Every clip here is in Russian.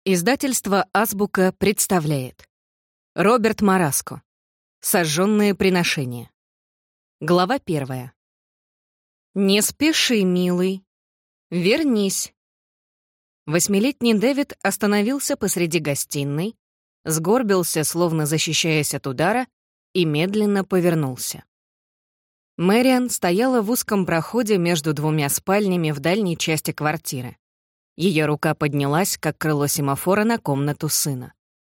Издательство «Азбука» представляет. Роберт Мараско. Сожженные приношения. Глава 1. «Не спеши, милый. Вернись». Восьмилетний Дэвид остановился посреди гостиной, сгорбился, словно защищаясь от удара, и медленно повернулся. Мэриан стояла в узком проходе между двумя спальнями в дальней части квартиры. Ее рука поднялась, как крыло семафора, на комнату сына.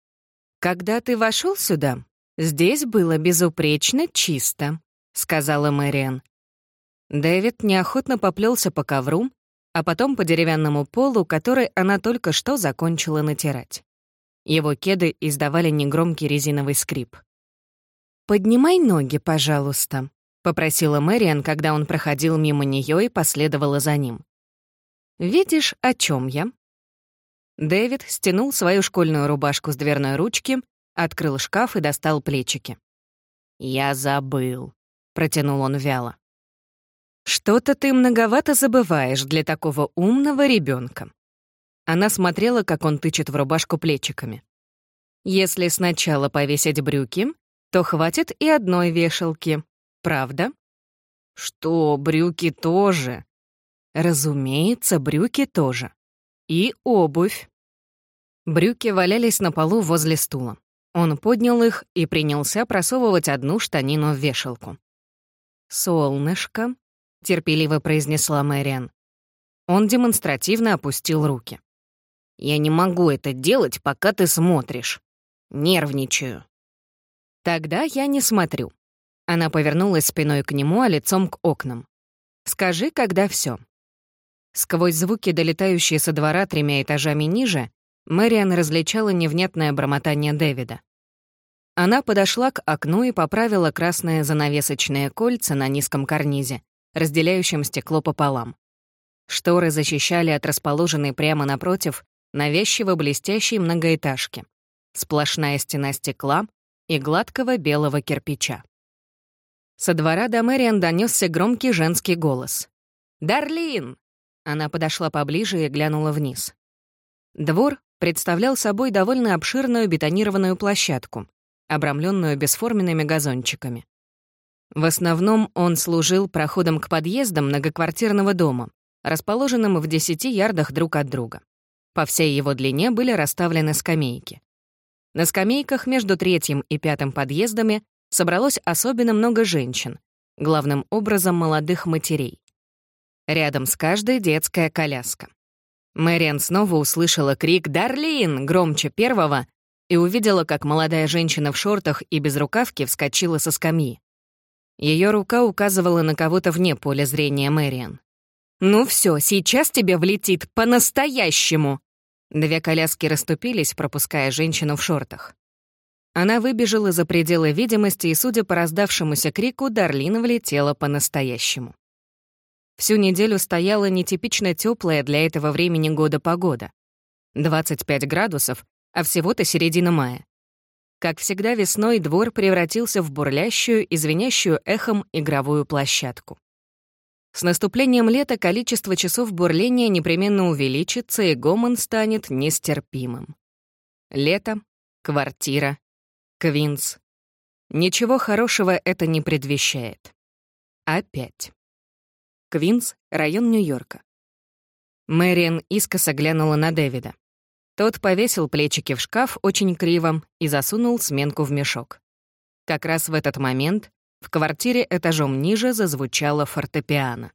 «Когда ты вошел сюда, здесь было безупречно чисто», — сказала Мэриан. Дэвид неохотно поплелся по ковру, а потом по деревянному полу, который она только что закончила натирать. Его кеды издавали негромкий резиновый скрип. «Поднимай ноги, пожалуйста», — попросила Мэриан, когда он проходил мимо нее и последовала за ним. «Видишь, о чем я?» Дэвид стянул свою школьную рубашку с дверной ручки, открыл шкаф и достал плечики. «Я забыл», — протянул он вяло. «Что-то ты многовато забываешь для такого умного ребенка». Она смотрела, как он тычет в рубашку плечиками. «Если сначала повесить брюки, то хватит и одной вешалки. Правда?» «Что, брюки тоже?» «Разумеется, брюки тоже. И обувь». Брюки валялись на полу возле стула. Он поднял их и принялся просовывать одну штанину в вешалку. «Солнышко», — терпеливо произнесла Мэриан. Он демонстративно опустил руки. «Я не могу это делать, пока ты смотришь. Нервничаю». «Тогда я не смотрю». Она повернулась спиной к нему, а лицом к окнам. «Скажи, когда все. Сквозь звуки, долетающие со двора 3 этажами ниже, Мэриан различала невнятное бормотание Дэвида. Она подошла к окну и поправила красные занавесочные кольца на низком карнизе, разделяющем стекло пополам. Шторы защищали от расположенной прямо напротив навязчиво блестящей многоэтажки. Сплошная стена стекла и гладкого белого кирпича. Со двора до Мэриан донесся громкий женский голос. «Дарлин!» Она подошла поближе и глянула вниз. Двор представлял собой довольно обширную бетонированную площадку, обрамленную бесформенными газончиками. В основном он служил проходом к подъездам многоквартирного дома, расположенным в 10 ярдах друг от друга. По всей его длине были расставлены скамейки. На скамейках между 3-м и 5-м подъездами собралось особенно много женщин, главным образом молодых матерей. Рядом с каждой детская коляска. Мэриан снова услышала крик «Дарлин!» громче первого и увидела, как молодая женщина в шортах и безрукавке вскочила со скамьи. Ее рука указывала на кого-то вне поля зрения Мэриан. «Ну все, сейчас тебе влетит по-настоящему!» 2 коляски расступились, пропуская женщину в шортах. Она выбежала за пределы видимости, и, судя по раздавшемуся крику, Дарлин влетела по-настоящему. Всю неделю стояла нетипично теплая для этого времени года погода. 25 градусов, а всего-то середина мая. Как всегда, весной двор превратился в бурлящую и звенящую эхом игровую площадку. С наступлением лета количество часов бурления непременно увеличится, и гомон станет нестерпимым. Лето, квартира, Квинс. Ничего хорошего это не предвещает. Опять. Квинс — район Нью-Йорка. Мэриан искоса глянула на Дэвида. Тот повесил плечики в шкаф очень криво и засунул сменку в мешок. Как раз в этот момент в квартире этажом ниже зазвучало фортепиано.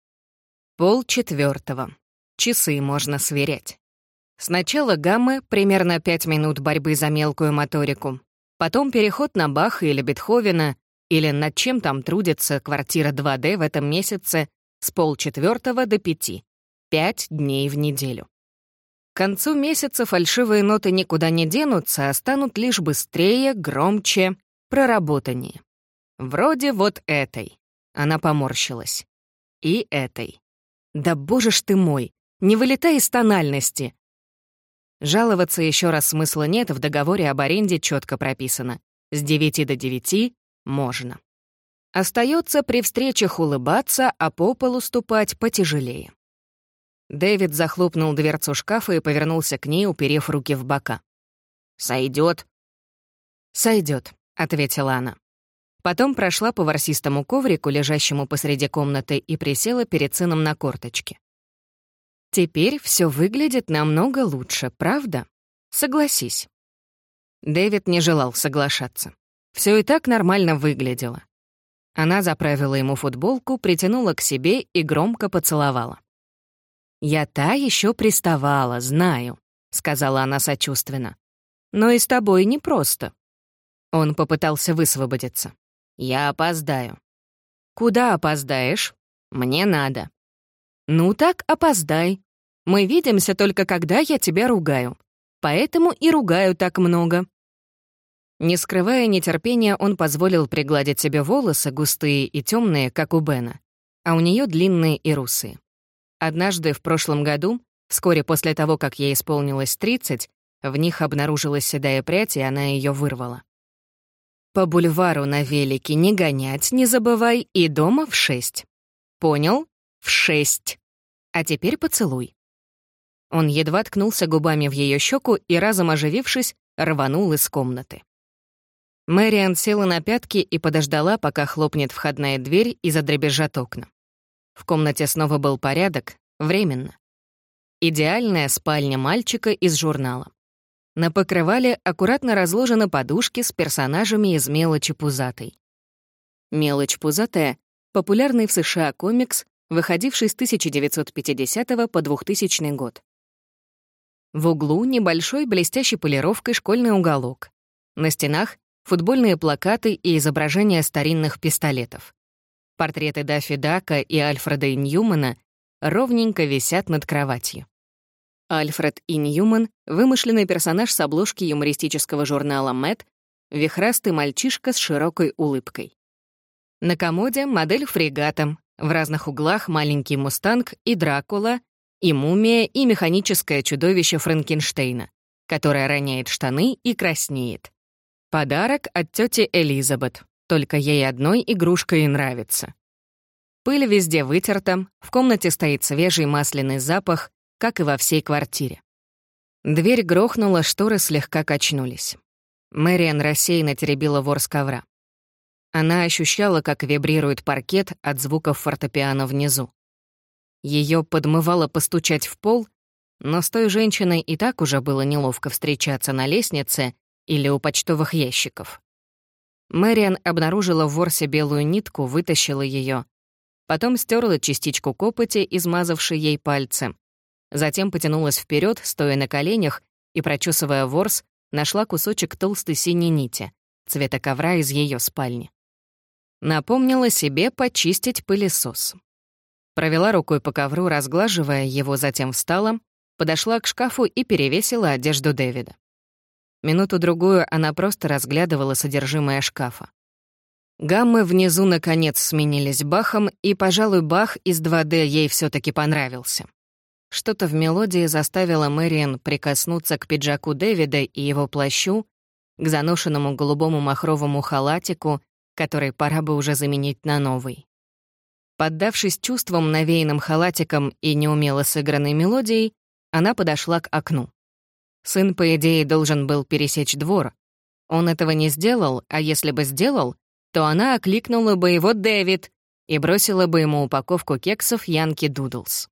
3:30. Часы можно сверять. Сначала гаммы, примерно 5 минут борьбы за мелкую моторику, потом переход на Баха или Бетховена, или над чем там трудится квартира 2D в этом месяце с 3:30 до 5. 5 дней в неделю. К концу месяца фальшивые ноты никуда не денутся, а станут лишь быстрее, громче, проработаннее. Вроде вот этой. Она поморщилась. И этой. Да боже ж ты мой, не вылетай из тональности. Жаловаться еще раз смысла нет, в договоре об аренде четко прописано. С 9 до 9 можно. Остается при встречах улыбаться, а по полу ступать потяжелее. Дэвид захлопнул дверцу шкафа и повернулся к ней, уперев руки в бока. «Сойдёт?» «Сойдёт», — ответила она. Потом прошла по ворсистому коврику, лежащему посреди комнаты, и присела перед сыном на корточки. «Теперь всё выглядит намного лучше, правда? Согласись». Дэвид не желал соглашаться. Всё и так нормально выглядело. Она заправила ему футболку, притянула к себе и громко поцеловала. «Я та ещё приставала, знаю», — сказала она сочувственно. «Но и с тобой непросто». Он попытался высвободиться. «Я опоздаю». «Куда опоздаешь?» «Мне надо». «Ну так опоздай. Мы видимся только когда я тебя ругаю. Поэтому и ругаю так много». Не скрывая нетерпения, он позволил пригладить себе волосы, густые и темные, как у Бена, а у нее длинные и русые. Однажды в прошлом году, вскоре после того, как ей исполнилось 30, в них обнаружилась седая прядь, и она ее вырвала. «По бульвару на велике не гонять, не забывай, и дома в 6. Понял? В 6. А теперь поцелуй». Он едва ткнулся губами в ее щеку и, разом оживившись, рванул из комнаты. Мэриан села на пятки и подождала, пока хлопнет входная дверь и задребезжат окна. В комнате снова был порядок, временно. Идеальная спальня мальчика из журнала. На покрывале аккуратно разложены подушки с персонажами из «Мелочи пузатой». «Мелочь пузатая» — популярный в США комикс, выходивший с 1950 по 2000 год. В углу небольшой блестящей полировкой школьный уголок. На стенах футбольные плакаты и изображения старинных пистолетов. Портреты Даффи Дака и Альфреда И. Ньюмана ровненько висят над кроватью. Альфред И. Ньюман — вымышленный персонаж с обложки юмористического журнала «Мэт», вихрастый мальчишка с широкой улыбкой. На комоде модель фрегата, в разных углах маленький мустанг и Дракула, и мумия, и механическое чудовище Франкенштейна, которое роняет штаны и краснеет. Подарок от тети Элизабет, только ей одной игрушка и нравится. Пыль везде вытерта, в комнате стоит свежий масляный запах, как и во всей квартире. Дверь грохнула, шторы слегка качнулись. Мэриан рассеянно теребила ворс ковра. Она ощущала, как вибрирует паркет от звуков фортепиано внизу. Ее подмывало постучать в пол, но с той женщиной и так уже было неловко встречаться на лестнице или у почтовых ящиков. Мэриан обнаружила в ворсе белую нитку, вытащила ее, потом стерла частичку копоти, измазавшей ей пальцы, затем потянулась вперед, стоя на коленях, и, прочесывая ворс, нашла кусочек толстой синей нити, цвета ковра из ее спальни. Напомнила себе почистить пылесос. Провела рукой по ковру, разглаживая его, затем встала, подошла к шкафу и перевесила одежду Дэвида. Минуту-другую она просто разглядывала содержимое шкафа. Гаммы внизу, наконец, сменились Бахом, и, пожалуй, Бах из 2D ей все таки понравился. Что-то в мелодии заставило Мэриан прикоснуться к пиджаку Дэвида и его плащу, к заношенному голубому махровому халатику, который пора бы уже заменить на новый. Поддавшись чувствам, навеянным халатиком и неумело сыгранной мелодией, она подошла к окну. Сын, по идее, должен был пересечь двор. Он этого не сделал, а если бы сделал, то она окликнула бы его «Дэвид» и бросила бы ему упаковку кексов «Янки Дудлс».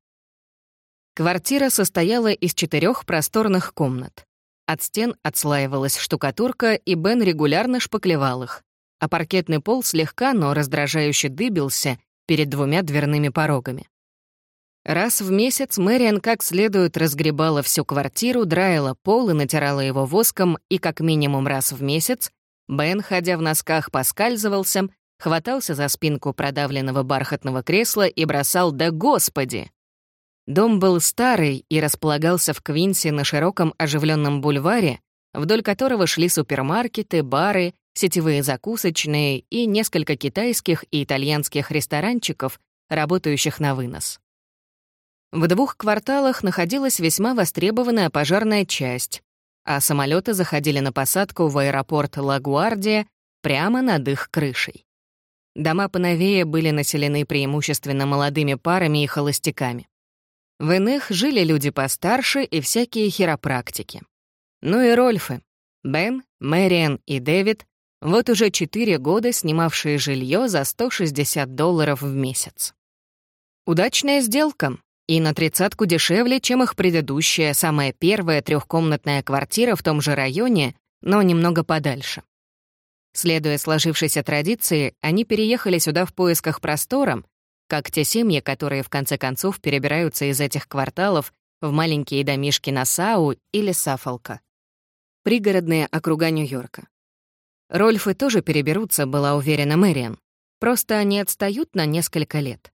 Квартира состояла из 4 просторных комнат. От стен отслаивалась штукатурка, и Бен регулярно шпаклевал их, а паркетный пол слегка, но раздражающе дыбился перед 2 дверными порогами. Раз в месяц Мэриан как следует разгребала всю квартиру, драила пол и натирала его воском, и как минимум раз в месяц Бен, ходя в носках, поскальзывался, хватался за спинку продавленного бархатного кресла и бросал «Да Господи!». Дом был старый и располагался в Квинсе на широком оживленном бульваре, вдоль которого шли супермаркеты, бары, сетевые закусочные и несколько китайских и итальянских ресторанчиков, работающих на вынос. В 2 кварталах находилась весьма востребованная пожарная часть, а самолеты заходили на посадку в аэропорт Ла-Гуардия прямо над их крышей. Дома поновее были населены преимущественно молодыми парами и холостяками. В иных жили люди постарше и всякие хиропрактики. Ну и Рольфы. Бен, Мэриан и Дэвид вот уже 4 года снимавшие жилье за $160 в месяц. Удачная сделка, и на 30 дешевле, чем их предыдущая, самая первая трехкомнатная квартира в том же районе, но немного подальше. Следуя сложившейся традиции, они переехали сюда в поисках простора, как те семьи, которые в конце концов перебираются из этих кварталов в маленькие домишки Нассау или Саффолка. Пригородные округа Нью-Йорка. Рольфы тоже переберутся, была уверена Мэриан. Просто они отстают на несколько лет.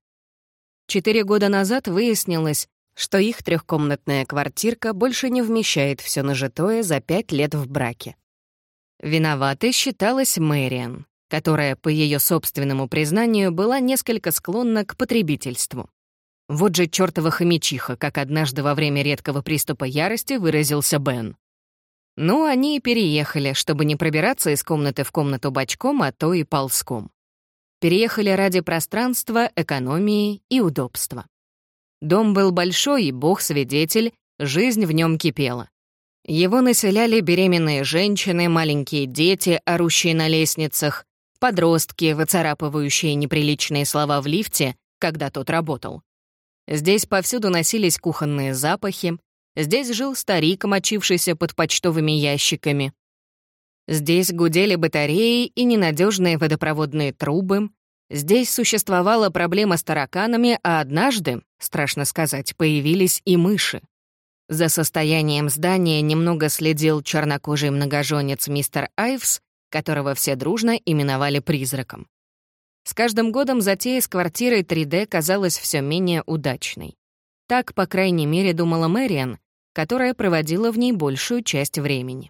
4 года назад выяснилось, что их трехкомнатная квартирка больше не вмещает все нажитое за 5 лет в браке. Виноватой считалась Мэриан, которая, по ее собственному признанию, была несколько склонна к потребительству. Вот же чёртова хомячиха, как однажды во время редкого приступа ярости выразился Бен. Ну, они и переехали, чтобы не пробираться из комнаты в комнату бочком, а то и ползком. Переехали ради пространства, экономии и удобства. Дом был большой, и бог свидетель, жизнь в нем кипела. Его населяли беременные женщины, маленькие дети, орущие на лестницах, подростки, выцарапывающие неприличные слова в лифте, когда тот работал. Здесь повсюду носились кухонные запахи, здесь жил старик, мочившийся под почтовыми ящиками. Здесь гудели батареи и ненадежные водопроводные трубы. Здесь существовала проблема с тараканами, а однажды, страшно сказать, появились и мыши. За состоянием здания немного следил чернокожий многоженец мистер Айвс, которого все дружно именовали призраком. С каждым годом затея с квартирой 3D казалась все менее удачной. Так, по крайней мере, думала Мэриан, которая проводила в ней большую часть времени.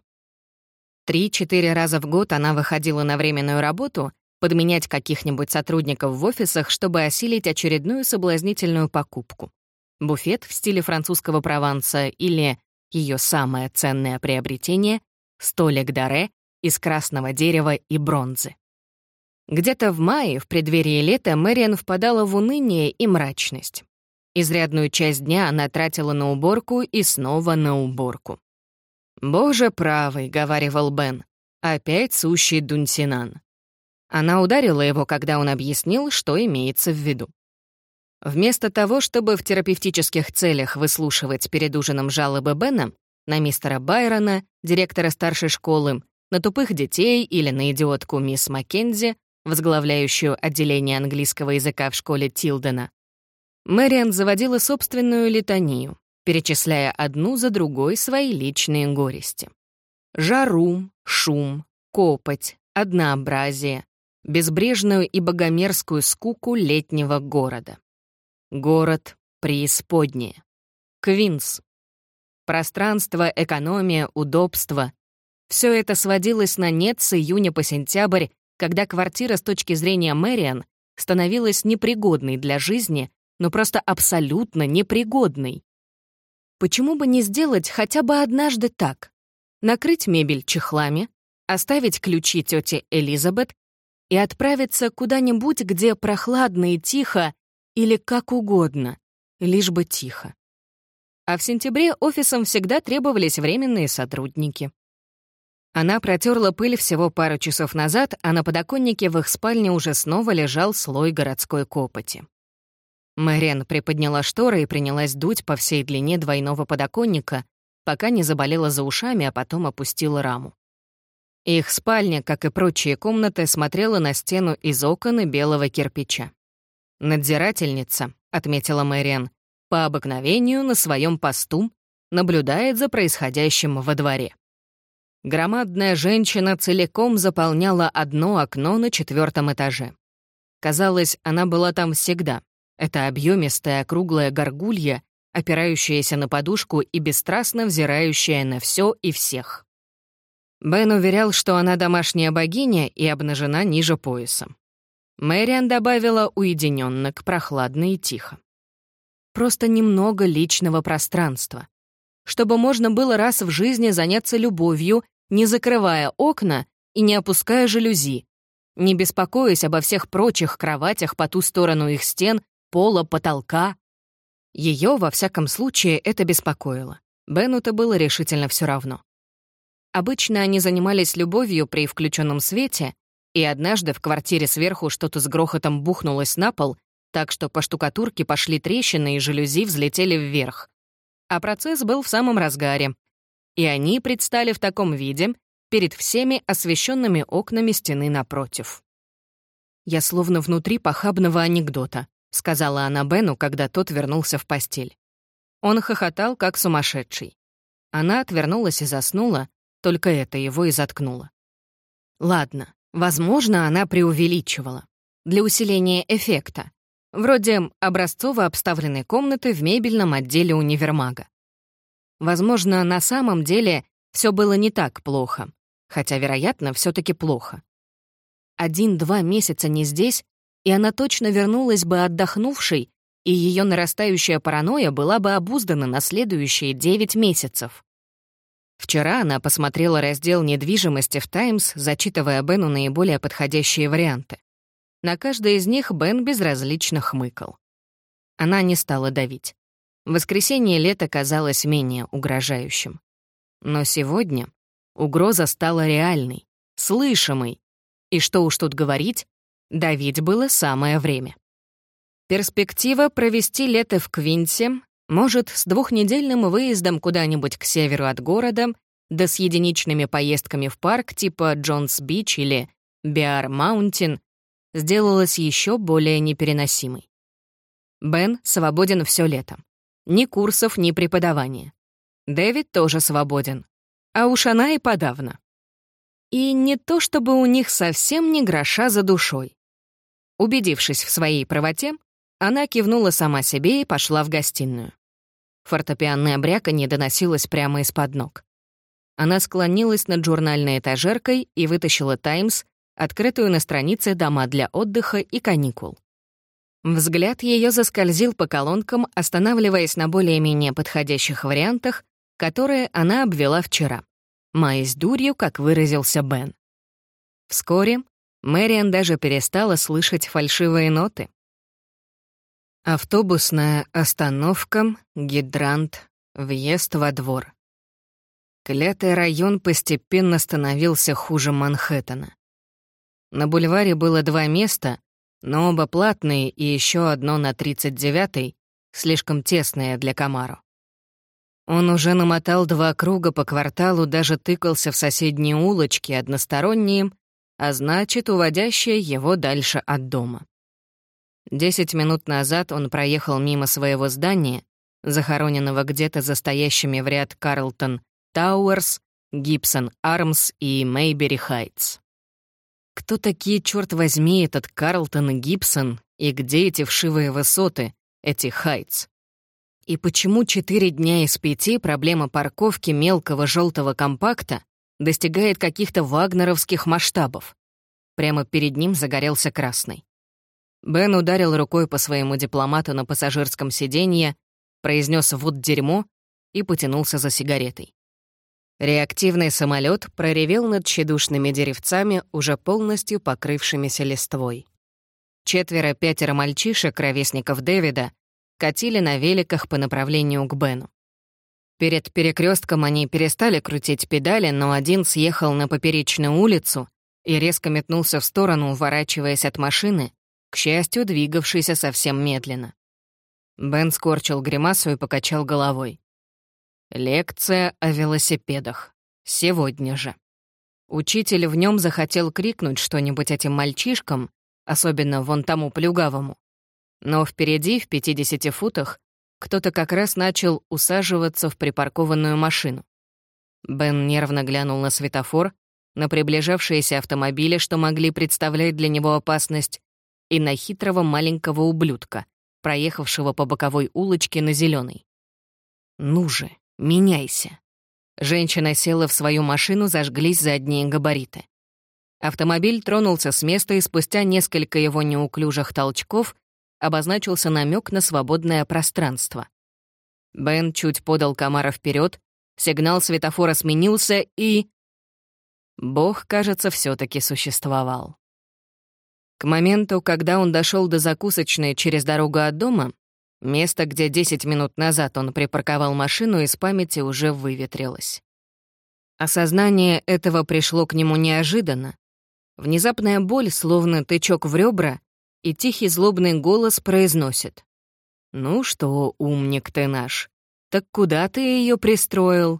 3-4 раза в год она выходила на временную работу, подменять каких-нибудь сотрудников в офисах, чтобы осилить очередную соблазнительную покупку. Буфет в стиле французского Прованса или, ее самое ценное приобретение, столик Доре из красного дерева и бронзы. Где-то в мае, в преддверии лета, Мэриан впадала в уныние и мрачность. Изрядную часть дня она тратила на уборку и снова на уборку. «Боже правый», — говаривал Бен, — «опять сущий Дунсинан». Она ударила его, когда он объяснил, что имеется в виду. Вместо того, чтобы в терапевтических целях выслушивать перед ужином жалобы Бена на мистера Байрона, директора старшей школы, на тупых детей или на идиотку мисс Маккензи, возглавляющую отделение английского языка в школе Тилдена, Мэриан заводила собственную литанию, перечисляя одну за другой свои личные горести. Жару, шум, копоть, однообразие, безбрежную и богомерзкую скуку летнего города. Город преисподнее. Квинс. Пространство, экономия, удобство. Все это сводилось на нет с июня по сентябрь, когда квартира с точки зрения Мэриан становилась непригодной для жизни, но просто абсолютно непригодной. Почему бы не сделать хотя бы однажды так? Накрыть мебель чехлами, оставить ключи тете Элизабет и отправиться куда-нибудь, где прохладно и тихо, или как угодно, лишь бы тихо. А в сентябре офисам всегда требовались временные сотрудники. Она протерла пыль всего пару часов назад, а на подоконнике в их спальне уже снова лежал слой городской копоти. Мэриан приподняла шторы и принялась дуть по всей длине двойного подоконника, пока не заболела за ушами, а потом опустила раму. Их спальня, как и прочие комнаты, смотрела на стену из окон и белого кирпича. «Надзирательница», — отметила Мэриан, по обыкновению на своем посту наблюдает за происходящим во дворе. Громадная женщина целиком заполняла одно окно на 4-м этаже. Казалось, она была там всегда. Это объемистая круглая горгулья, опирающаяся на подушку и бесстрастно взирающая на все и всех. Бен уверял, что она домашняя богиня и обнажена ниже пояса. Мэриан добавила уединенно, прохладно и тихо. Просто немного личного пространства. Чтобы можно было раз в жизни заняться любовью, не закрывая окна и не опуская жалюзи, не беспокоясь обо всех прочих кроватях по ту сторону их стен, пола, потолка. Ее, во всяком случае, это беспокоило. Бену-то было решительно все равно. Обычно они занимались любовью при включенном свете, и однажды в квартире сверху что-то с грохотом бухнулось на пол, так что по штукатурке пошли трещины и жалюзи взлетели вверх. А процесс был в самом разгаре. И они предстали в таком виде перед всеми освещенными окнами стены напротив. «Я словно внутри похабного анекдота», — сказала она Бену, когда тот вернулся в постель. Он хохотал, как сумасшедший. Она отвернулась и заснула, только это его и заткнуло. Ладно, возможно, она преувеличивала. Для усиления эффекта. Вроде образцово обставленной комнаты в мебельном отделе универмага. Возможно, на самом деле все было не так плохо, хотя, вероятно, все-таки плохо. 1-2 месяца не здесь, и она точно вернулась бы отдохнувшей, и ее нарастающая паранойя была бы обуздана на следующие 9 месяцев. Вчера она посмотрела раздел недвижимости в «Таймс», зачитывая Бену наиболее подходящие варианты. На каждый из них Бен безразлично хмыкал. Она не стала давить. Воскресенье лето казалось менее угрожающим. Но сегодня угроза стала реальной, слышимой. И что уж тут говорить, давить было самое время. Перспектива провести лето в Квинсе, может, с 2-недельным выездом куда-нибудь к северу от города, да с единичными поездками в парк типа Джонс-Бич или Биар-Маунтин, сделалась еще более непереносимой. Бен свободен все лето. Ни курсов, ни преподавания. Дэвид тоже свободен. А уж она и подавно. И не то чтобы у них совсем ни гроша за душой. Убедившись в своей правоте, она кивнула сама себе и пошла в гостиную. Фортепианное бряканье доносилось прямо из-под ног. Она склонилась над журнальной этажеркой и вытащила «Таймс», открытую на странице «Дома для отдыха и каникул». Взгляд ее заскользил по колонкам, останавливаясь на более-менее подходящих вариантах, которые она обвела вчера, маясь дурью, как выразился Бен. Вскоре Мэриан даже перестала слышать фальшивые ноты. Автобусная остановка, гидрант, въезд во двор. Клятый район постепенно становился хуже Манхэттена. На бульваре было 2 места, но оба платные и еще одно на 39-й, слишком тесное для Камаро. Он уже намотал 2 круга по кварталу, даже тыкался в соседние улочки, односторонние, а значит, уводящие его дальше от дома. 10 минут назад он проехал мимо своего здания, захороненного где-то за стоящими в ряд Карлтон Тауэрс, Гибсон Армс и Мейбери Хайтс. Кто такие, черт возьми, этот Карлтон и Гибсон, и где эти вшивые высоты, эти Хайтс? И почему 4 дня из 5 проблема парковки мелкого желтого компакта достигает каких-то вагнеровских масштабов? Прямо перед ним загорелся красный. Бен ударил рукой по своему дипломату на пассажирском сиденье, произнес «вот дерьмо» и потянулся за сигаретой. Реактивный самолет проревел над тщедушными деревцами, уже полностью покрывшимися листвой. 4-5 мальчишек, ровесников Дэвида, катили на великах по направлению к Бену. Перед перекрестком они перестали крутить педали, но один съехал на поперечную улицу и резко метнулся в сторону, уворачиваясь от машины, к счастью, двигавшейся совсем медленно. Бен скорчил гримасу и покачал головой. Лекция о велосипедах. Сегодня же. Учитель в нем захотел крикнуть что-нибудь этим мальчишкам, особенно вон тому плюгавому. Но впереди, в 50 футах, кто-то как раз начал усаживаться в припаркованную машину. Бен нервно глянул на светофор, на приближавшиеся автомобили, что могли представлять для него опасность, и на хитрого маленького ублюдка, проехавшего по боковой улочке на зеленый. «Ну же, меняйся!» Женщина села в свою машину, зажглись задние габариты. Автомобиль тронулся с места, и спустя несколько его неуклюжих толчков обозначился намек на свободное пространство. Бен чуть подал Камаро вперед, сигнал светофора сменился, и... Бог, кажется, все-таки существовал. К моменту, когда он дошел до закусочной через дорогу от дома, Место, где 10 минут назад он припарковал машину, из памяти уже выветрилось. Осознание этого пришло к нему неожиданно. Внезапная боль, словно тычок в ребра, и тихий злобный голос произносит: «Ну что, умник ты наш, так куда ты ее пристроил?»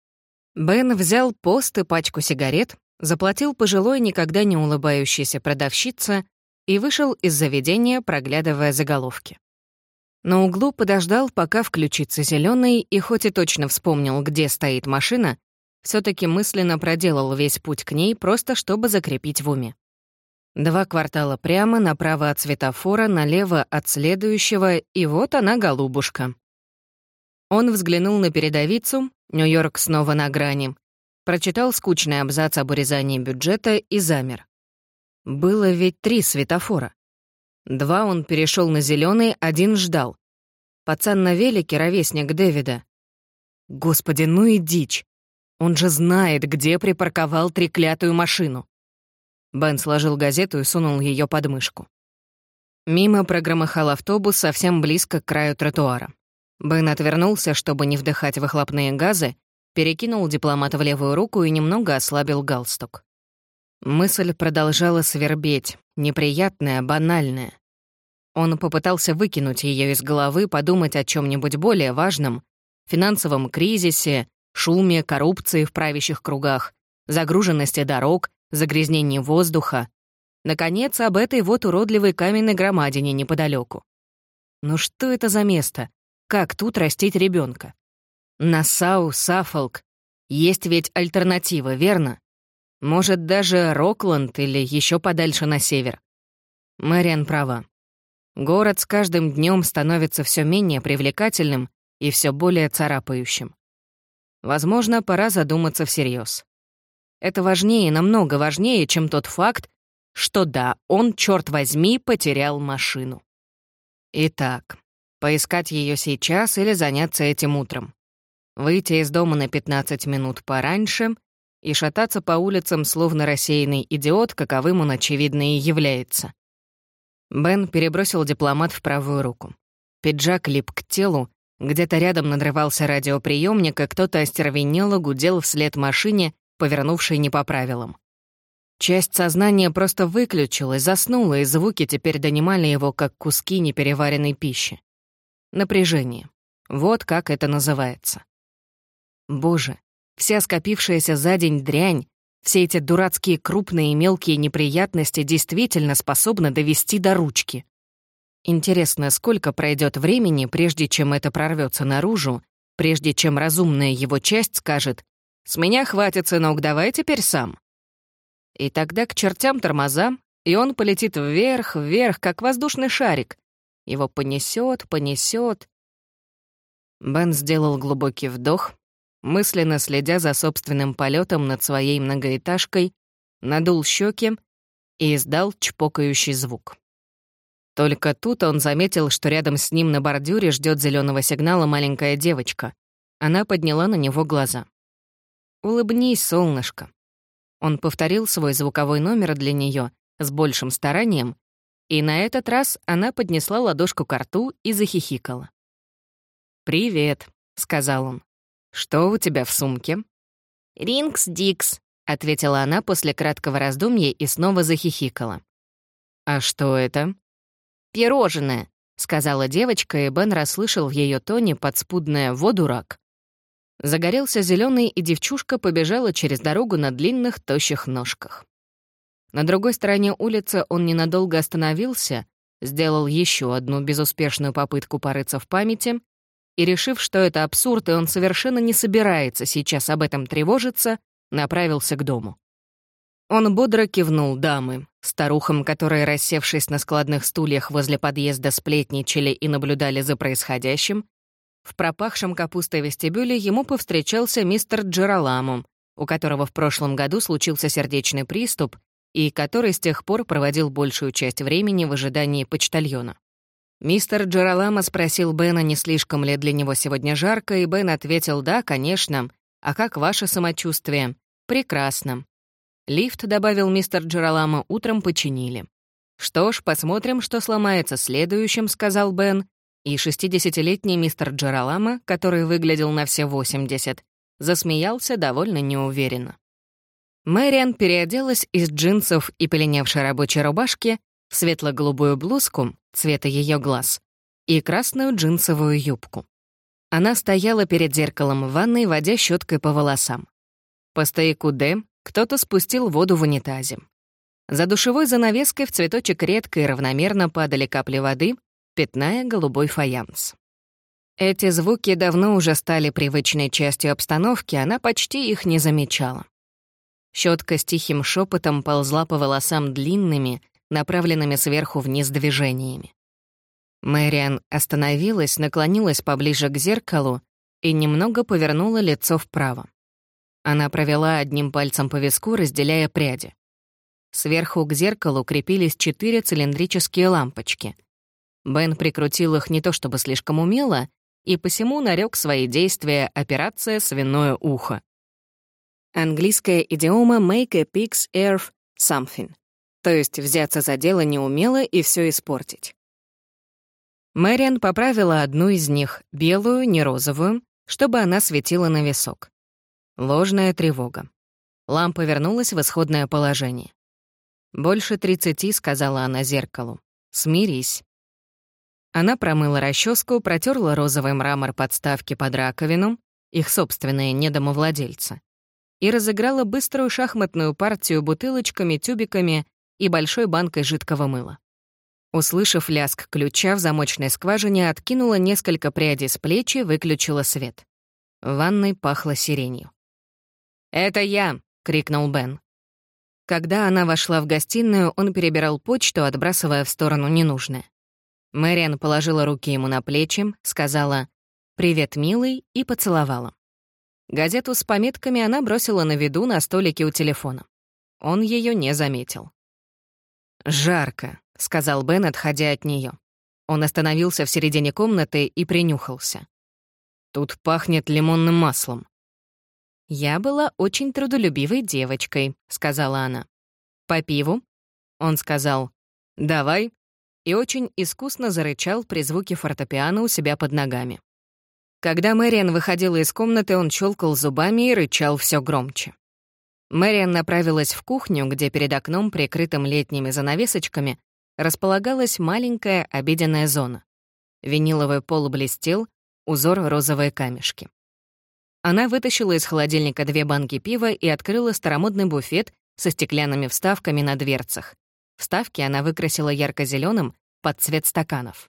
Бен взял пост и пачку сигарет, заплатил пожилой, никогда не улыбающейся продавщице и вышел из заведения, проглядывая заголовки. На углу подождал, пока включится зеленый, и хоть и точно вспомнил, где стоит машина, все таки мысленно проделал весь путь к ней, просто чтобы закрепить в уме. 2 квартала прямо, направо от светофора, налево от следующего, и вот она, голубушка. Он взглянул на передовицу, Нью-Йорк снова на грани, прочитал скучный абзац об урезании бюджета и замер. Было ведь 3 светофора. 2 он перешел на зеленый, 1 ждал. Пацан на велике, ровесник Дэвида. Господи, ну и дичь. Он же знает, где припарковал треклятую машину. Бен сложил газету и сунул ее под мышку. Мимо прогромыхал автобус совсем близко к краю тротуара. Бен отвернулся, чтобы не вдыхать выхлопные газы, перекинул дипломата в левую руку и немного ослабил галстук. Мысль продолжала свербеть, неприятная, банальная. Он попытался выкинуть ее из головы, подумать о чем-нибудь более важном, финансовом кризисе, шуме, коррупции в правящих кругах, загруженности дорог, загрязнении воздуха. Наконец, об этой вот уродливой каменной громадине неподалеку. Ну что это за место? Как тут растить ребенка? Нассау, Саффолк. Есть ведь альтернатива, верно? Может, даже Рокленд или еще подальше на север. Мэриан права. Город с каждым днем становится все менее привлекательным и все более царапающим. Возможно, пора задуматься всерьез. Это важнее, намного важнее, чем тот факт, что да, он, черт возьми, потерял машину. Итак, поискать ее сейчас или заняться этим утром. Выйти из дома на 15 минут пораньше и шататься по улицам, словно рассеянный идиот, каковым он, очевидно, и является. Бен перебросил дипломат в правую руку. Пиджак лип к телу, где-то рядом надрывался радиоприемник, и кто-то остервенело гудел вслед машине, повернувшей не по правилам. Часть сознания просто выключилась, заснула, и звуки теперь донимали его, как куски непереваренной пищи. Напряжение. Вот как это называется. Боже, вся скопившаяся за день дрянь, все эти дурацкие крупные и мелкие неприятности действительно способны довести до ручки. Интересно, сколько пройдет времени, прежде чем это прорвется наружу, прежде чем разумная его часть скажет: «С меня хватит, сынок, давай теперь сам». И тогда к чертям тормоза, и он полетит вверх, вверх, как воздушный шарик. Его понесет, понесет. Бен сделал глубокий вдох, мысленно следя за собственным полетом над своей многоэтажкой, надул щеки и издал чпокающий звук. Только тут он заметил, что рядом с ним на бордюре ждет зеленого сигнала маленькая девочка. Она подняла на него глаза. «Улыбнись, солнышко». Он повторил свой звуковой номер для нее с большим старанием, и на этот раз она поднесла ладошку к рту и захихикала. «Привет», — сказал он. «Что у тебя в сумке?» «Рингс-дикс», — ответила она после краткого раздумья и снова захихикала. «А что это?» «Пирожное», — сказала девочка, и Бен расслышал в ее тоне подспудное «во дурак». Загорелся зеленый, и девчушка побежала через дорогу на длинных, тощих ножках. На другой стороне улицы он ненадолго остановился, сделал еще одну безуспешную попытку порыться в памяти и, решив, что это абсурд, и он совершенно не собирается сейчас об этом тревожиться, направился к дому. Он бодро кивнул дамы, старухам, которые, рассевшись на складных стульях возле подъезда, сплетничали и наблюдали за происходящим. В пропахшем капустой вестибюле ему повстречался мистер Джераламо, у которого в прошлом году случился сердечный приступ и который с тех пор проводил большую часть времени в ожидании почтальона. Мистер Джераламо спросил Бена, не слишком ли для него сегодня жарко, и Бен ответил: «Да, конечно. А как ваше самочувствие?» «Прекрасно». Лифт, добавил мистер Джераламо, утром починили. «Что ж, посмотрим, что сломается следующим», — сказал Бен, И 60-летний мистер Джералама, который выглядел на все 80, засмеялся довольно неуверенно. Мэриан переоделась из джинсов и полинявшей рабочей рубашки в светло-голубую блузку цвета ее глаз и красную джинсовую юбку. Она стояла перед зеркалом в ванной, водя щеткой по волосам. По стояку Д кто-то спустил воду в унитазе. За душевой занавеской в цветочек редко и равномерно падали капли воды, пятная голубой фаянс. Эти звуки давно уже стали привычной частью обстановки, она почти их не замечала. Щетка с тихим шепотом ползла по волосам длинными, направленными сверху вниз движениями. Мэриан остановилась, наклонилась поближе к зеркалу и немного повернула лицо вправо. Она провела одним пальцем по виску, разделяя пряди. Сверху к зеркалу крепились 4 цилиндрические лампочки. Бен прикрутил их не то чтобы слишком умело, и посему нарек свои действия «Операция «Свиное ухо». Английская идиома «make a pig's ear something», то есть взяться за дело неумело и все испортить. Мэриан поправила одну из них, белую, не розовую, чтобы она светила на висок. Ложная тревога. Лампа вернулась в исходное положение. «Больше 30», — сказала она зеркалу. «Смирись». Она промыла расческу, протерла розовый мрамор подставки под раковину, их собственные недомовладельцы, и разыграла быструю шахматную партию бутылочками, тюбиками и большой банкой жидкого мыла. Услышав лязг ключа в замочной скважине, откинула несколько прядей с плеч и выключила свет. В ванной пахло сиренью. «Это я!» — крикнул Бен. Когда она вошла в гостиную, он перебирал почту, отбрасывая в сторону ненужное. Мэриан положила руки ему на плечи, сказала «Привет, милый» и поцеловала. Газету с пометками она бросила на виду на столике у телефона. Он ее не заметил. «Жарко», — сказал Бен, отходя от нее. Он остановился в середине комнаты и принюхался. «Тут пахнет лимонным маслом». «Я была очень трудолюбивой девочкой», — сказала она. «По пиву?» Он сказал «Давай», и очень искусно зарычал при звуке фортепиано у себя под ногами. Когда Мэриан выходила из комнаты, он щелкал зубами и рычал все громче. Мэриан направилась в кухню, где перед окном, прикрытым летними занавесочками, располагалась маленькая обеденная зона. Виниловый пол блестел, узор розовые камешки. Она вытащила из холодильника 2 банки пива и открыла старомодный буфет со стеклянными вставками на дверцах. Вставки она выкрасила ярко-зеленым под цвет стаканов.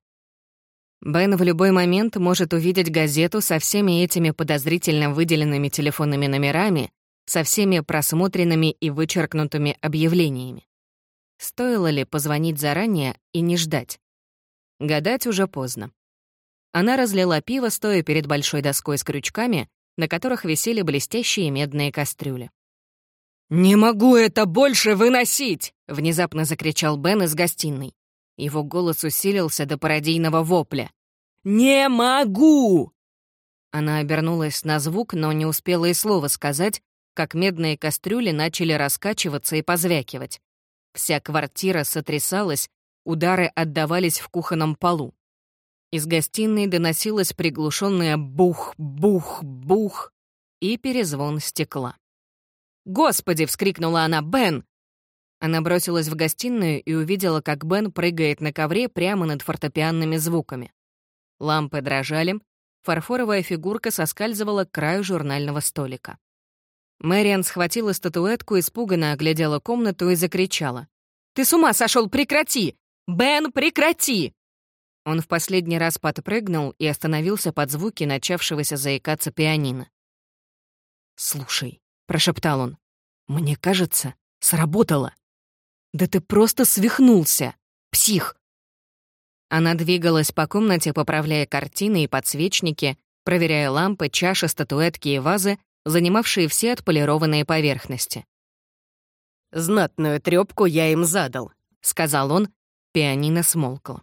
Бен в любой момент может увидеть газету со всеми этими подозрительно выделенными телефонными номерами, со всеми просмотренными и вычеркнутыми объявлениями. Стоило ли позвонить заранее и не ждать? Гадать уже поздно. Она разлила пиво, стоя перед большой доской с крючками, на которых висели блестящие медные кастрюли. «Не могу это больше выносить!» — внезапно закричал Бен из гостиной. Его голос усилился до пародийного вопля. «Не могу!» Она обернулась на звук, но не успела и слова сказать, как медные кастрюли начали раскачиваться и позвякивать. Вся квартира сотрясалась, удары отдавались в кухонном полу. Из гостиной доносилось приглушенное бух-бух-бух и перезвон стекла. «Господи!» — вскрикнула она. «Бен!» Она бросилась в гостиную и увидела, как Бен прыгает на ковре прямо над фортепианными звуками. Лампы дрожали, фарфоровая фигурка соскальзывала к краю журнального столика. Мэриан схватила статуэтку, испуганно оглядела комнату и закричала. «Ты с ума сошел! Прекрати! Бен, прекрати!» Он в последний раз подпрыгнул и остановился под звуки начавшегося заикаться пианино. «Слушай», — прошептал он, — «мне кажется, сработало. Да ты просто свихнулся, псих!» Она двигалась по комнате, поправляя картины и подсвечники, проверяя лампы, чаши, статуэтки и вазы, занимавшие все отполированные поверхности. «Знатную трёпку я им задал», — сказал он, пианино смолкло.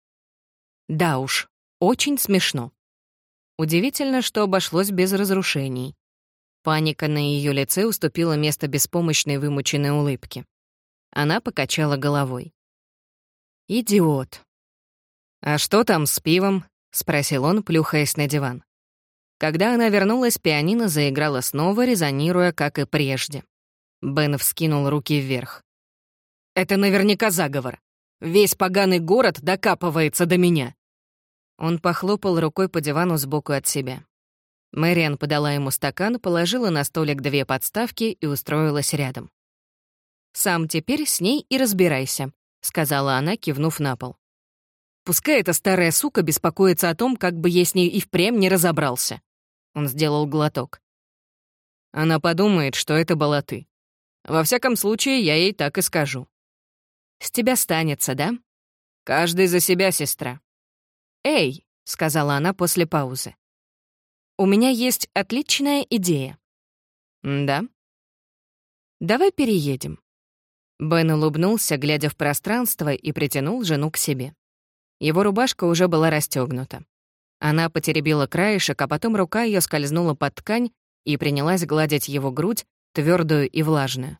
Да уж, очень смешно. Удивительно, что обошлось без разрушений. Паника на ее лице уступила место беспомощной вымученной улыбке. Она покачала головой. «Идиот». «А что там с пивом?» — спросил он, плюхаясь на диван. Когда она вернулась, пианино заиграло снова, резонируя, как и прежде. Бен вскинул руки вверх. «Это наверняка заговор. Весь поганый город докапывается до меня». Он похлопал рукой по дивану сбоку от себя. Мэриан подала ему стакан, положила на столик 2 подставки и устроилась рядом. «Сам теперь с ней и разбирайся», — сказала она, кивнув на пол. «Пускай эта старая сука беспокоится о том, как бы я с ней и впрямь не разобрался». Он сделал глоток. «Она подумает, что это была ты. Во всяком случае, я ей так и скажу». «С тебя станется, да?» «Каждый за себя, сестра». «Эй», — сказала она после паузы. «У меня есть отличная идея». «Да?» «Давай переедем». Бен улыбнулся, глядя в пространство, и притянул жену к себе. Его рубашка уже была расстёгнута. Она потеребила краешек, а потом рука её скользнула под ткань и принялась гладить его грудь, твёрдую и влажную.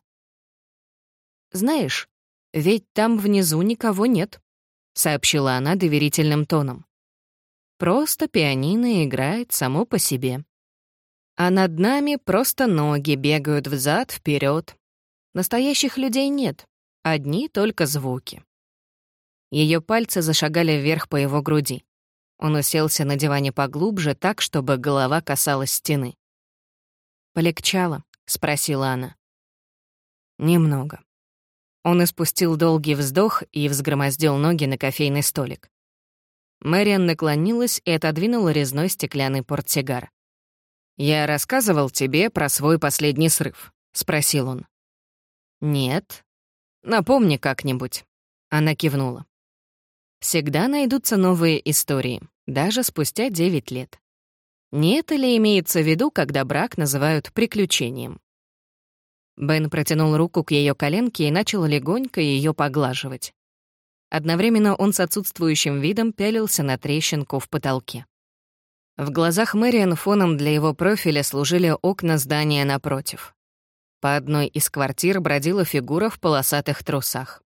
«Знаешь, ведь там внизу никого нет», — сообщила она доверительным тоном. «Просто пианино играет само по себе. А над нами просто ноги бегают взад-вперёд. Настоящих людей нет, одни только звуки». Её пальцы зашагали вверх по его груди. Он уселся на диване поглубже, так, чтобы голова касалась стены. «Полегчало?» — спросила она. «Немного». Он испустил долгий вздох и взгромоздил ноги на кофейный столик. Мэриан наклонилась и отодвинула резной стеклянный портсигар. «Я рассказывал тебе про свой последний срыв?» — спросил он. «Нет». «Напомни как-нибудь». Она кивнула. «Всегда найдутся новые истории, даже спустя 9 лет. Не это ли имеется в виду, когда брак называют приключением?» Бен протянул руку к ее коленке и начал легонько ее поглаживать. Одновременно он с отсутствующим видом пялился на трещинку в потолке. В глазах Мэриан фоном для его профиля служили окна здания напротив. По одной из квартир бродила фигура в полосатых трусах.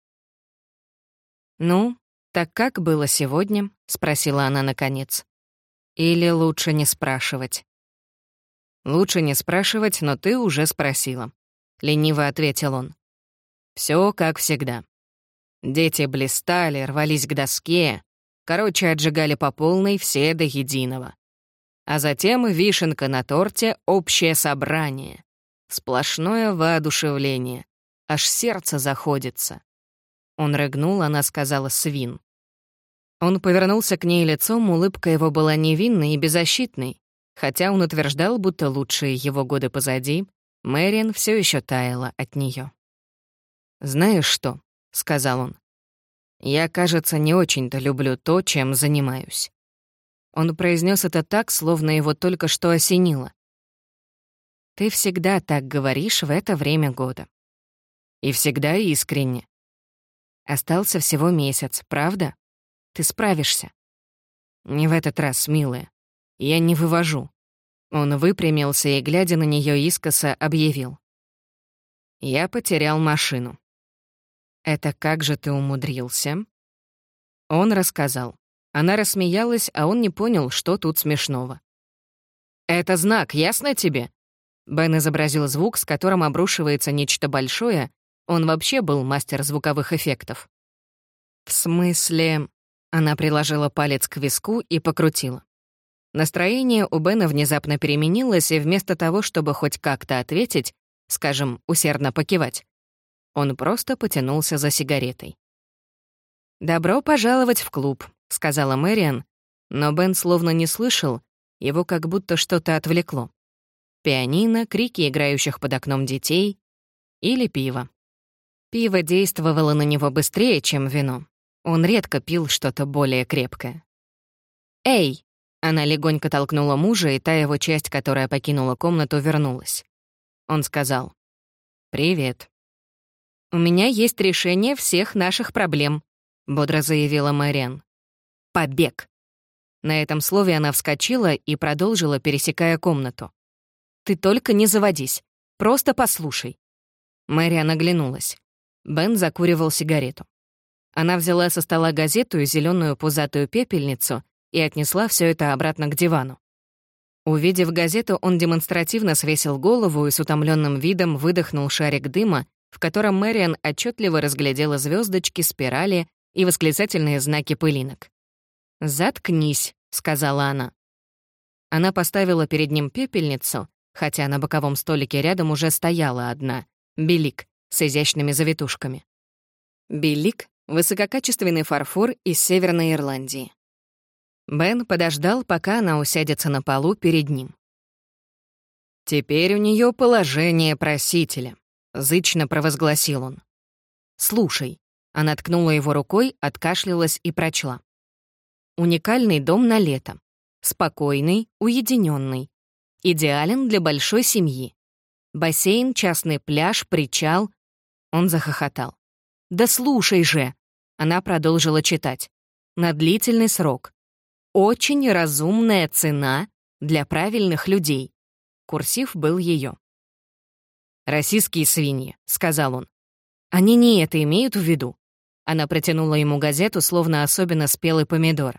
«Ну, так как было сегодня?» — спросила она наконец. «Или лучше не спрашивать?» «Лучше не спрашивать, но ты уже спросила», — лениво ответил он. «Всё как всегда. Дети блистали, рвались к доске, короче, отжигали по полной все до единого. А затем вишенка на торте — общее собрание. Сплошное воодушевление. Аж сердце заходится». Он рыгнул, она сказала «свин». Он повернулся к ней лицом, улыбка его была невинной и беззащитной, хотя он утверждал, будто лучшие его годы позади, Мэриан все еще таяла от нее. «Знаешь что?» — сказал он. «Я, кажется, не очень-то люблю то, чем занимаюсь». Он произнес это так, словно его только что осенило. «Ты всегда так говоришь в это время года». «И всегда искренне». «Остался всего месяц, правда? Ты справишься». «Не в этот раз, милая. Я не вывожу». Он выпрямился и, глядя на нее искоса, объявил. «Я потерял машину». «Это как же ты умудрился?» Он рассказал. Она рассмеялась, а он не понял, что тут смешного. «Это знак, ясно тебе?» Бен изобразил звук, с которым обрушивается нечто большое. Он вообще был мастер звуковых эффектов. «В смысле...» Она приложила палец к виску и покрутила. Настроение у Бена внезапно переменилось, и вместо того, чтобы хоть как-то ответить, скажем, усердно покивать, он просто потянулся за сигаретой. «Добро пожаловать в клуб», — сказала Мэриан, но Бен словно не слышал, его как будто что-то отвлекло. Пианино, крики играющих под окном детей или пиво. Пиво действовало на него быстрее, чем вино. Он редко пил что-то более крепкое. «Эй!» — она легонько толкнула мужа, и та его часть, которая покинула комнату, вернулась. Он сказал: «Привет». «У меня есть решение всех наших проблем», — бодро заявила Мэриан. «Побег». На этом слове она вскочила и продолжила, пересекая комнату. «Ты только не заводись. Просто послушай». Мэриан оглянулась. Бен закуривал сигарету. Она взяла со стола газету и зеленую пузатую пепельницу и отнесла все это обратно к дивану. Увидев газету, он демонстративно свесил голову и с утомленным видом выдохнул шарик дыма, в котором Мэриан отчетливо разглядела звездочки, спирали и восклицательные знаки пылинок. «Заткнись», — сказала она. Она поставила перед ним пепельницу, хотя на боковом столике рядом уже стояла одна — белик с изящными завитушками. Белик — высококачественный фарфор из Северной Ирландии. Бен подождал, пока она усядется на полу перед ним. «Теперь у нее положение просителя», — зычно провозгласил он. «Слушай», — она ткнула его рукой, откашлялась и прочла. «Уникальный дом на лето. Спокойный, уединенный. Идеален для большой семьи. Бассейн, частный пляж, причал». Он захохотал. «Да слушай же!» Она продолжила читать. «На длительный срок. Очень разумная цена для правильных людей». Курсив был ее. «Российские свиньи», — сказал он. «Они не это имеют в виду». Она протянула ему газету, словно особенно спелый помидор.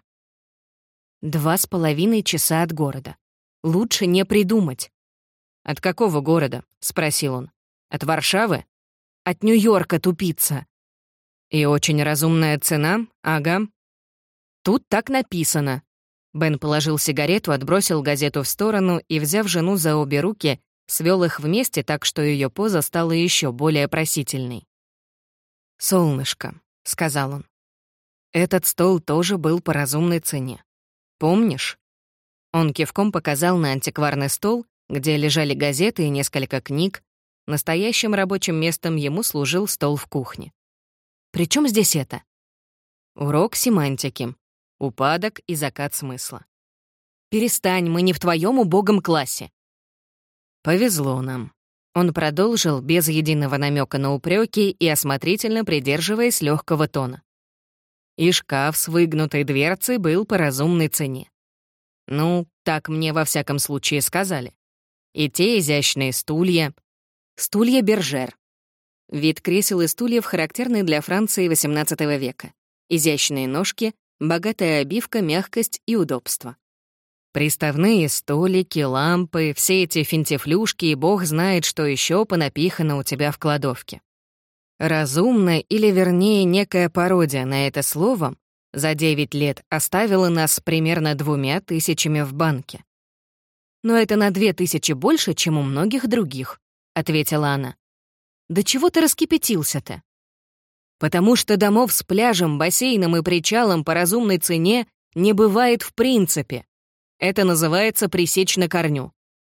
2,5 часа от города. Лучше не придумать». «От какого города?» — спросил он. «От Варшавы?» «От Нью-Йорка, тупица». «И очень разумная цена, ага». «Тут так написано». Бен положил сигарету, отбросил газету в сторону и, взяв жену за обе руки, свел их вместе так, что ее поза стала еще более просительной. «Солнышко», — сказал он. «Этот стол тоже был по разумной цене. Помнишь?» Он кивком показал на антикварный стол, где лежали газеты и несколько книг. Настоящим рабочим местом ему служил стол в кухне. «При чем здесь это?» «Урок семантики. Упадок и закат смысла». «Перестань, мы не в твоем убогом классе». «Повезло нам». Он продолжил без единого намека на упреки и осмотрительно придерживаясь легкого тона. И шкаф с выгнутой дверцей был по разумной цене. Ну, так мне во всяком случае сказали. И те изящные стулья. Стулья Бержер. Вид кресел и стульев характерный для Франции XVIII века. Изящные ножки, богатая обивка, мягкость и удобство. Приставные столики, лампы, все эти финтифлюшки и бог знает, что еще понапихано у тебя в кладовке. Разумно, или вернее некая пародия на это слово, за 9 лет оставила нас примерно 2000 в банке. «Но это на 2000 больше, чем у многих других», — ответила она. «Да чего ты раскипятился-то?» «Потому что домов с пляжем, бассейном и причалом по разумной цене не бывает в принципе. Это называется пресечь на корню».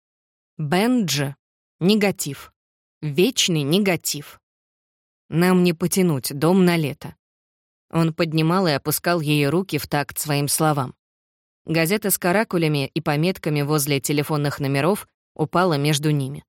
Бендж — негатив. Вечный негатив. Нам не потянуть дом на лето. Он поднимал и опускал ее руки в такт своим словам. Газета с каракулями и пометками возле телефонных номеров упала между ними.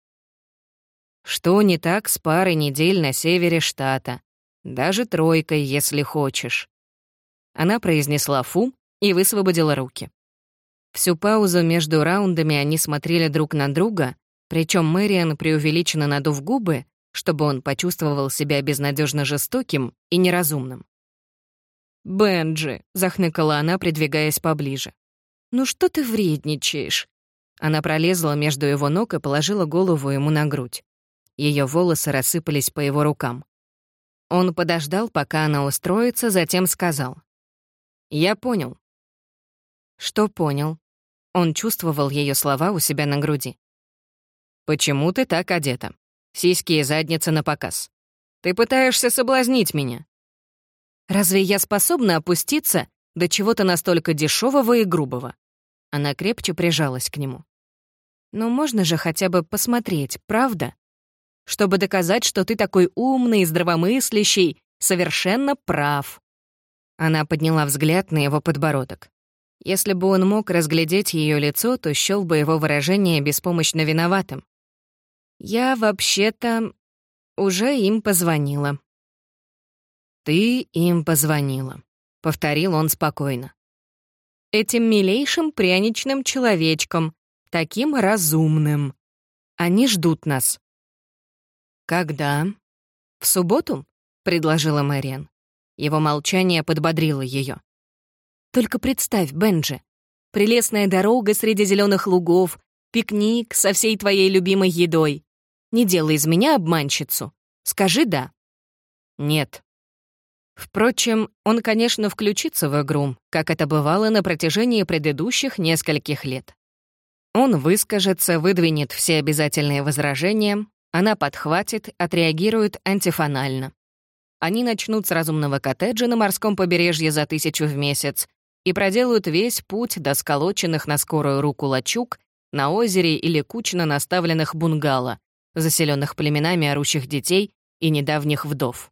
Что не так с парой недель на севере штата? Даже тройкой, если хочешь. Она произнесла «фу» и высвободила руки. Всю паузу между раундами они смотрели друг на друга, причем Мэриан преувеличенно надув губы, чтобы он почувствовал себя безнадежно жестоким и неразумным. «Бенджи», — захныкала она, придвигаясь поближе. «Ну что ты вредничаешь?» Она пролезла между его ног и положила голову ему на грудь. Ее волосы рассыпались по его рукам. Он подождал, пока она устроится, затем сказал. «Я понял». Что понял? Он чувствовал ее слова у себя на груди. «Почему ты так одета? Сиськи и задница напоказ. Ты пытаешься соблазнить меня». «Разве я способна опуститься до чего-то настолько дешевого и грубого?» Она крепче прижалась к нему. «Ну можно же хотя бы посмотреть, правда? Чтобы доказать, что ты такой умный и здравомыслящий, совершенно прав». Она подняла взгляд на его подбородок. Если бы он мог разглядеть ее лицо, то счёл бы его выражение беспомощно виноватым. «Я, вообще-то, уже им позвонила». «Ты им позвонила», — повторил он спокойно. «Этим милейшим пряничным человечком, таким разумным. Они ждут нас». «Когда?» «В субботу?» — предложила Мэриан. Его молчание подбодрило ее. Только представь, Бенджи, прелестная дорога среди зеленых лугов, пикник со всей твоей любимой едой. Не делай из меня обманщицу. Скажи «да». Нет. Впрочем, он, конечно, включится в игру, как это бывало на протяжении предыдущих нескольких лет. Он выскажется, выдвинет все обязательные возражения, она подхватит, отреагирует антифонально. Они начнут с разумного коттеджа на морском побережье за 1000 в месяц и проделают весь путь до сколоченных на скорую руку лачуг на озере или кучно наставленных бунгало, заселенных племенами орущих детей и недавних вдов.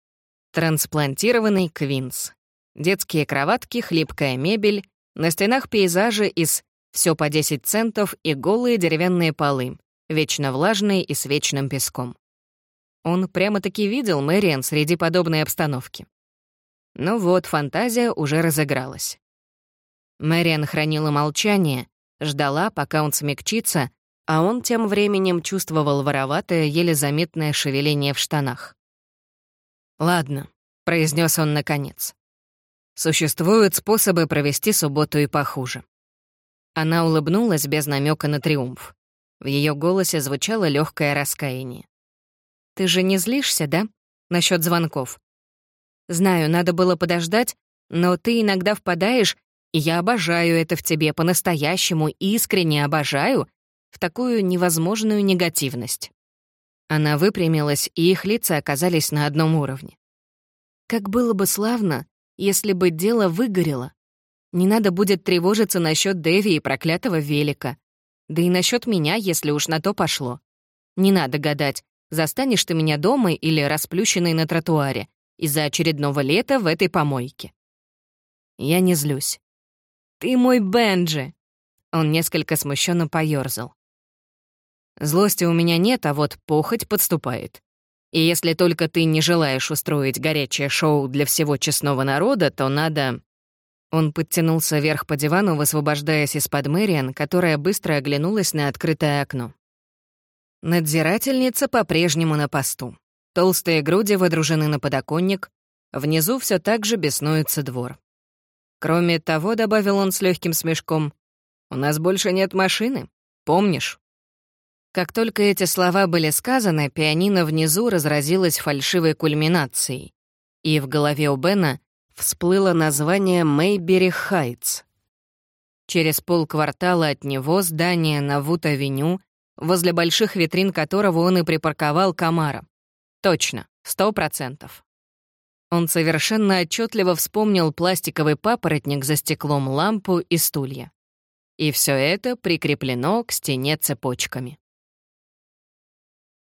Трансплантированный Квинс. Детские кроватки, хлипкая мебель, на стенах пейзажи из «Всё по 10 центов» и голые деревянные полы, вечно влажные и с вечным песком. Он прямо-таки видел Мэриан среди подобной обстановки. Ну вот, фантазия уже разыгралась. Мэриан хранила молчание, ждала, пока он смягчится, а он тем временем чувствовал вороватое, еле заметное шевеление в штанах. «Ладно», — произнес он наконец. «Существуют способы провести субботу и похуже». Она улыбнулась без намека на триумф. В ее голосе звучало легкое раскаяние. «Ты же не злишься, да? Насчет звонков? Знаю, надо было подождать, но ты иногда впадаешь, и я обожаю это в тебе по-настоящему, искренне обожаю, в такую невозможную негативность». Она выпрямилась, и их лица оказались на одном уровне. «Как было бы славно, если бы дело выгорело. Не надо будет тревожиться насчет Дэви и проклятого велика. Да и насчет меня, если уж на то пошло. Не надо гадать, застанешь ты меня дома или расплющенной на тротуаре из-за очередного лета в этой помойке». Я не злюсь. «Ты мой Бенджи!» Он несколько смущенно поёрзал. «Злости у меня нет, а вот похоть подступает. И если только ты не желаешь устроить горячее шоу для всего честного народа, то надо...» Он подтянулся вверх по дивану, высвобождаясь из-под Мэриан, которая быстро оглянулась на открытое окно. Надзирательница по-прежнему на посту. Толстые груди водружены на подоконник, внизу все так же беснуется двор. «Кроме того», — добавил он с легким смешком, «у нас больше нет машины, помнишь?» Как только эти слова были сказаны, пианино внизу разразилось фальшивой кульминацией, и в голове у Бена всплыло название Мэйбери Хайтс. Через полквартала от него здание на Вуд-авеню, возле больших витрин которого он и припарковал Камаро. Точно, 100%. Он совершенно отчетливо вспомнил пластиковый папоротник за стеклом, лампу и стулья. И все это прикреплено к стене цепочками.